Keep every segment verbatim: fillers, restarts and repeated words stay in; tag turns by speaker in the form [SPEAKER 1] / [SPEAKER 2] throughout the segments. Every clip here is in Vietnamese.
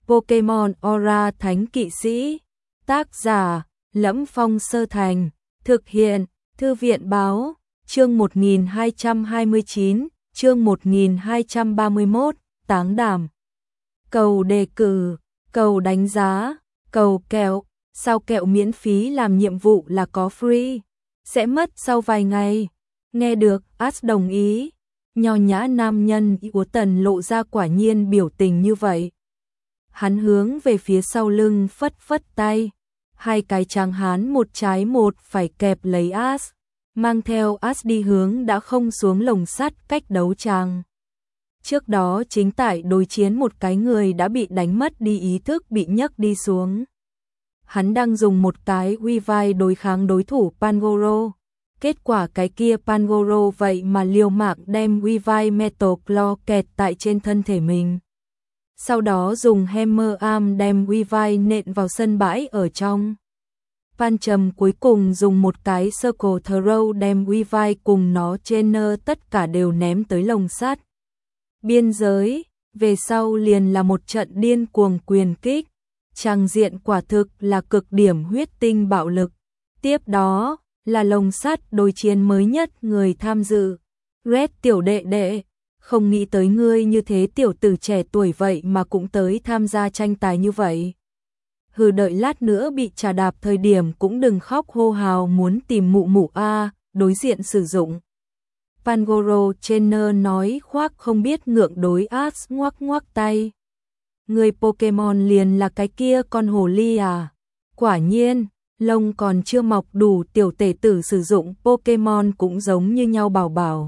[SPEAKER 1] Pokemon Aura Thánh Kỵ Sĩ. Tác giả: Lẫm Phong Sơ Thành. Thực hiện: Thư viện báo. Chương một nghìn hai trăm hai mươi chín, chương một nghìn hai trăm ba mươi mốt, táng đảm. Cầu đề cử, cầu đánh giá, cầu kẹo. Sao kẹo miễn phí làm nhiệm vụ là có free? Sẽ mất sau vài ngày. Nghe được, Ash đồng ý. Nho nhã nam nhân của Tần lộ ra quả nhiên biểu tình như vậy. Hắn hướng về phía sau lưng phất phất tay. Hai cái tráng hán một trái một phải kẹp lấy Ash, mang theo Ash đi hướng đã không xuống lồng sắt cách đấu tràng. Trước đó chính tại đối chiến một cái người đã bị đánh mất đi ý thức bị nhấc đi xuống. Hắn đang dùng một cái Weavile đối kháng đối thủ Pangoro. Kết quả cái kia Pangoro vậy mà liều mạng đem Weavile Metal Claw kẹt tại trên thân thể mình. Sau đó dùng Hammer Arm đem Weavile nện vào sân bãi ở trong. Pancham cuối cùng dùng một cái Circle Throw đem Weavile cùng nó trainer tất cả đều ném tới lồng sắt. Biên giới, về sau liền là một trận điên cuồng quyền kích. Tràng diện quả thực là cực điểm huyết tinh bạo lực. Tiếp đó là lồng sắt đối chiến mới nhất người tham dự. Red tiểu đệ đệ, không nghĩ tới ngươi như thế tiểu tử trẻ tuổi vậy mà cũng tới tham gia tranh tài như vậy. Hừ, đợi lát nữa bị trà đạp thời điểm cũng đừng khóc hô hào muốn tìm mụ mụ a, đối diện sử dụng. Pangoro trainer nói khoác không biết ngượng đối Ash ngoắc ngoắc tay. Người Pokemon liền là cái kia con hồ ly à? Quả nhiên, lông còn chưa mọc đủ tiểu tể tử sử dụng Pokemon cũng giống như nhau bảo bảo.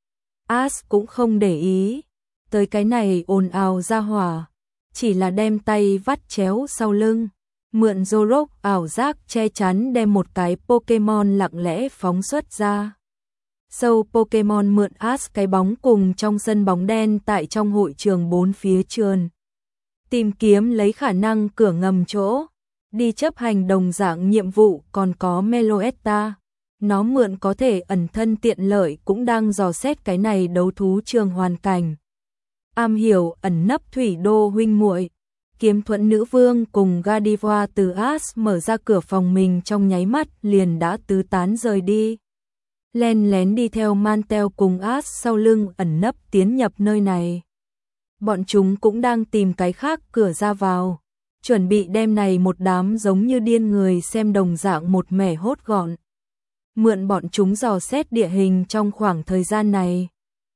[SPEAKER 1] Ash cũng không để ý tới cái này ồn ào ra hỏa, chỉ là đem tay vắt chéo sau lưng, mượn Zorok ảo giác che chắn đem một cái Pokemon lặng lẽ phóng xuất ra. Sâu Pokemon mượn Ash cái bóng cùng trong sân bóng đen tại trong hội trường bốn phía trườn. Tìm kiếm lấy khả năng cửa ngầm chỗ, đi chấp hành đồng dạng nhiệm vụ. Còn có Meloetta, nó mượn có thể ẩn thân tiện lợi cũng đang dò xét cái này đấu thú trường hoàn cảnh. Am hiểu ẩn nấp thủy đô huynh muội, Kiếm Thuẫn nữ vương cùng Gardevoir từ Ash mở ra cửa phòng mình trong nháy mắt liền đã tứ tán rời đi. Len lén đi theo Mantel cùng Ash sau lưng ẩn nấp tiến nhập nơi này. Bọn chúng cũng đang tìm cái khác cửa ra vào, chuẩn bị đem này một đám giống như điên người xem đồng dạng một mẻ hốt gọn. Mượn bọn chúng dò xét địa hình trong khoảng thời gian này.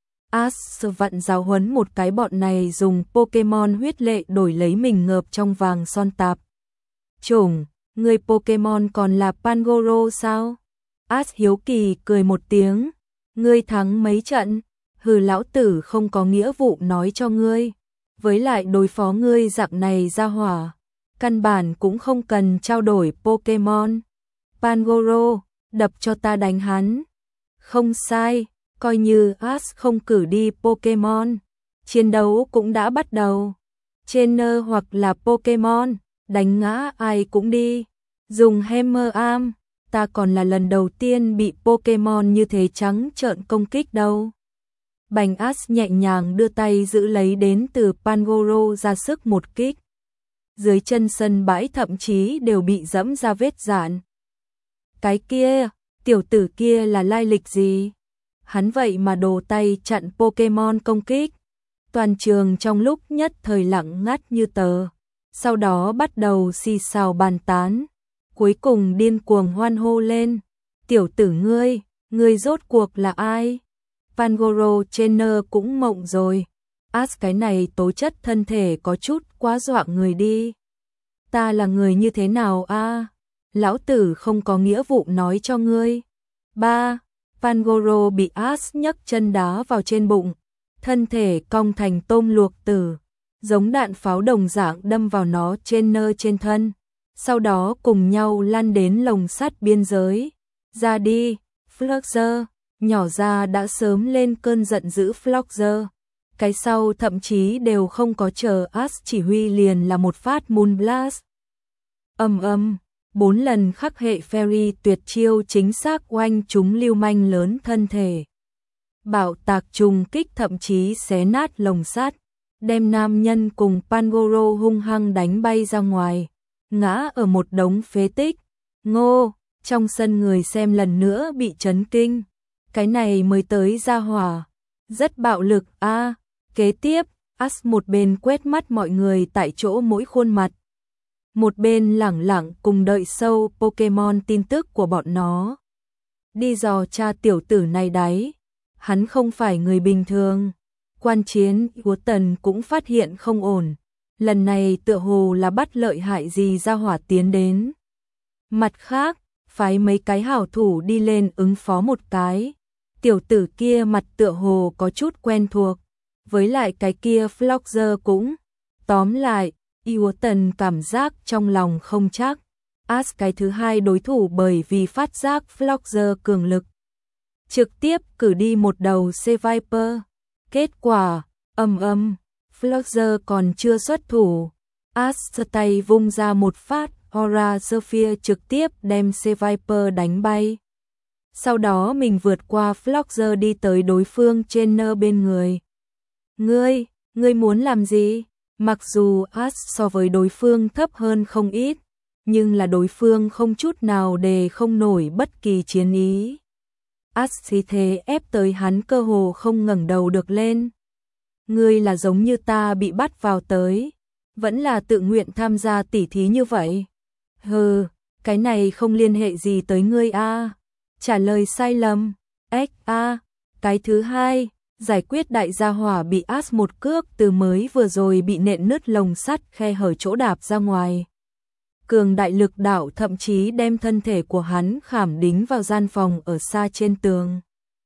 [SPEAKER 1] Ash vặn giáo huấn một cái bọn này dùng Pokemon huyết lệ đổi lấy mình ngợp trong vàng son tạp. Chủng, người Pokemon còn là Pangoro sao? Ash hiếu kỳ cười một tiếng. Ngươi thắng mấy trận? Hừ, lão tử không có nghĩa vụ nói cho ngươi. Với lại đối phó ngươi dạng này ra hỏa, căn bản cũng không cần trao đổi Pokemon. Pangoro, đập cho ta đánh hắn. Không sai, coi như Ash không cử đi Pokemon, chiến đấu cũng đã bắt đầu. Trainer hoặc là Pokemon, đánh ngã ai cũng đi. Dùng Hammer Arm, ta còn là lần đầu tiên bị Pokemon như thế trắng trợn công kích đâu. Bành Ash nhẹ nhàng đưa tay giữ lấy đến từ Pangoro ra sức một kích. Dưới chân sân bãi thậm chí đều bị dẫm ra vết dạn. Cái kia, tiểu tử kia là lai lịch gì? Hắn vậy mà đồ tay chặn Pokemon công kích. Toàn trường trong lúc nhất thời lặng ngắt như tờ. Sau đó bắt đầu xì xào bàn tán. Cuối cùng điên cuồng hoan hô lên. Tiểu tử ngươi, ngươi rốt cuộc là ai? Pangoro trainer cũng mộng rồi. Ash cái này tố chất thân thể có chút quá dọa người đi. Ta là người như thế nào a? À? Lão tử không có nghĩa vụ nói cho ngươi. Ba, Pangoro bị Ash nhấc chân đá vào trên bụng, thân thể cong thành tôm luộc tử, giống đạn pháo đồng dạng đâm vào nó trên nơ trên thân. Sau đó cùng nhau lăn đến lồng sắt biên giới. Ra đi, Flogger. Nhỏ ra đã sớm lên cơn giận dữ Flogger. Cái sau thậm chí đều không có chờ Ash chỉ huy liền là một phát Moonblast. Âm âm, bốn lần khắc hệ Fairy tuyệt chiêu chính xác oanh chúng lưu manh lớn thân thể. Bạo tạc trùng kích thậm chí xé nát lồng sắt. đem nam nhân cùng Pangoro hung hăng đánh bay ra ngoài, ngã ở một đống phế tích. Ngô, trong sân người xem lần nữa bị chấn kinh. Cái này mới tới ra hỏa, rất bạo lực a. À, kế tiếp, As một bên quét mắt mọi người tại chỗ mỗi khuôn mặt, một bên lẳng lặng cùng đợi sâu Pokemon tin tức của bọn nó. Đi dò tra tiểu tử này đấy, hắn không phải người bình thường. Quan chiến của Tần cũng phát hiện không ổn, lần này tựa hồ là bắt lợi hại gì ra hỏa tiến đến. Mặt khác, phái mấy cái hảo thủ đi lên ứng phó một cái. Tiểu tử kia mặt tựa hồ có chút quen thuộc, với lại cái kia Floxer cũng. Tóm lại, Iwatan cảm giác trong lòng không chắc. As cái thứ hai đối thủ bởi vì phát giác Floxer cường lực, trực tiếp cử đi một đầu C-Viper. Kết quả, ầm ầm, Floxer còn chưa xuất thủ. As tay vung ra một phát, Aura Sphere trực tiếp đem C-Viper đánh bay. Sau đó mình vượt qua Floxer đi tới đối phương trên nơ bên người. Ngươi, ngươi muốn làm gì? Mặc dù As so với đối phương thấp hơn không ít, nhưng là đối phương không chút nào đề không nổi bất kỳ chiến ý. As khí thế ép tới hắn cơ hồ không ngẩng đầu được lên. Ngươi là giống như ta bị bắt vào tới, vẫn là tự nguyện tham gia tỉ thí như vậy. Hừ, cái này không liên hệ gì tới ngươi a. À. Trả lời sai lầm. Ếch a, à. Cái thứ hai, giải quyết đại gia hỏa bị As một cước từ mới vừa rồi bị nện nứt lồng sắt khe hở chỗ đạp ra ngoài. Cường đại lực đạo thậm chí đem thân thể của hắn khảm đính vào gian phòng ở xa trên tường.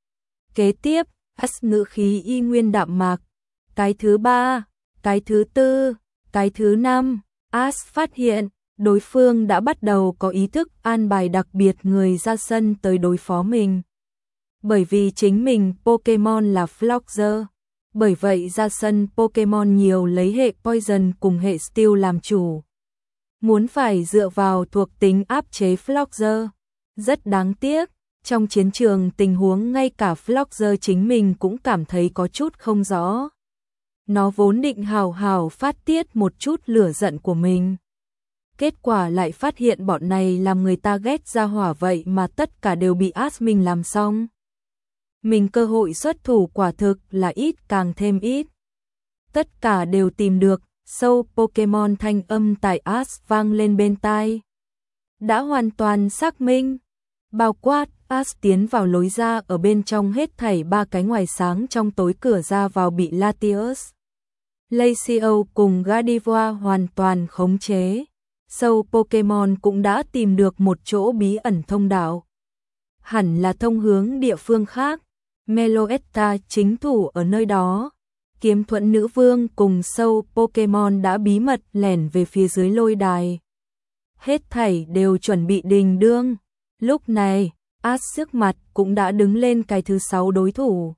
[SPEAKER 1] Kế tiếp, As ngữ khí y nguyên đạm mạc. Cái thứ ba, cái thứ tư, cái thứ năm, As phát hiện đối phương đã bắt đầu có ý thức an bài đặc biệt người ra sân tới đối phó mình. Bởi vì chính mình Pokemon là Floxer, bởi vậy ra sân Pokemon nhiều lấy hệ Poison cùng hệ Steel làm chủ. Muốn phải dựa vào thuộc tính áp chế Floxer. Rất đáng tiếc, trong chiến trường tình huống ngay cả Floxer chính mình cũng cảm thấy có chút không rõ. Nó vốn định hào hào phát tiết một chút lửa giận của mình. Kết quả lại phát hiện bọn này làm người ta ghét ra hỏa vậy mà tất cả đều bị As mình làm xong. Mình cơ hội xuất thủ quả thực là ít càng thêm ít. Tất cả đều tìm được, sâu Pokemon thanh âm tại As vang lên bên tai. Đã hoàn toàn xác minh. Bao quát, As tiến vào lối ra ở bên trong hết thảy ba cái ngoài sáng trong tối cửa ra vào bị Latios, Lacio cùng Gardevoir hoàn toàn khống chế. Sâu Pokemon cũng đã tìm được một chỗ bí ẩn thông đạo. Hẳn là thông hướng địa phương khác. Meloetta chính thủ ở nơi đó. Kiếm Thuẫn Nữ Vương cùng sâu Pokemon đã bí mật lẻn về phía dưới lôi đài. Hết thảy đều chuẩn bị đình đương. Lúc này, As trước mặt cũng đã đứng lên cái thứ sáu đối thủ.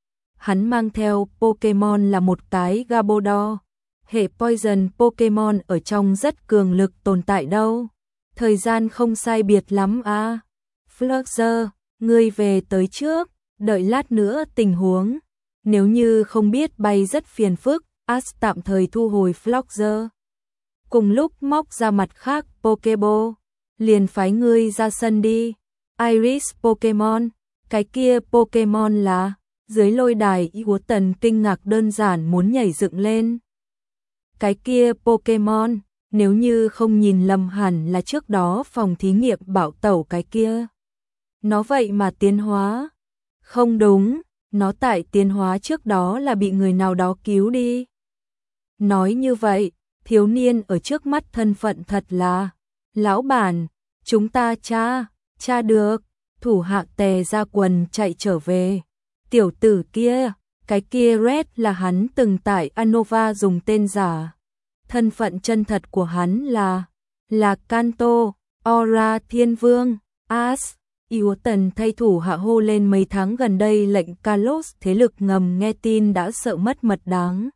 [SPEAKER 1] Hắn mang theo Pokemon là một cái Gabodor. Hệ Poison Pokemon ở trong rất cường lực tồn tại đâu. Thời gian không sai biệt lắm à. Floxer, ngươi về tới trước, đợi lát nữa tình huống. Nếu như không biết bay rất phiền phức, As tạm thời thu hồi Floxer. Cùng lúc móc ra mặt khác Pokeball, liền phái ngươi ra sân đi. Iris Pokemon, cái kia Pokemon là, dưới lôi đài Iwatan kinh ngạc đơn giản muốn nhảy dựng lên. Cái kia Pokemon, nếu như không nhìn lầm hẳn là trước đó phòng thí nghiệm bảo tẩu cái kia. Nó vậy mà tiến hóa. Không đúng, nó tại tiến hóa trước đó là bị người nào đó cứu đi. Nói như vậy, thiếu niên ở trước mắt thân phận thật là, lão bản, chúng ta tra, tra được, thủ hạ tè ra quần chạy trở về. Tiểu tử kia, cái kia Red là hắn từng tại Anova dùng tên giả. Thân phận chân thật của hắn là, là Kanto, Aura Thiên Vương, As. Iwatan thay thủ hạ hô lên mấy tháng gần đây lệnh Kalos thế lực ngầm nghe tin đã sợ mất mật đáng.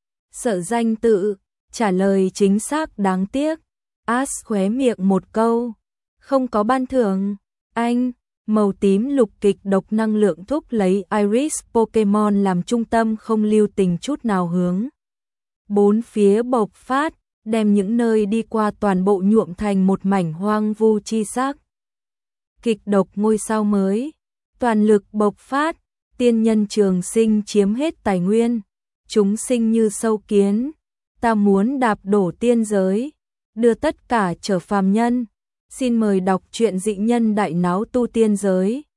[SPEAKER 1] Sợ danh tự, trả lời chính xác đáng tiếc. As khóe miệng một câu, không có ban thưởng. Anh, màu tím lục kịch độc năng lượng thúc lấy Iris Pokemon làm trung tâm không lưu tình chút nào hướng bốn phía bộc phát, đem những nơi đi qua toàn bộ nhuộm thành một mảnh hoang vu chi sắc. Kịch độc ngôi sao mới, toàn lực bộc phát, tiên nhân trường sinh chiếm hết tài nguyên, chúng sinh như sâu kiến, ta muốn đạp đổ tiên giới, đưa tất cả trở phàm nhân. Xin mời đọc truyện Dị Nhân Đại Náo Tu Tiên Giới.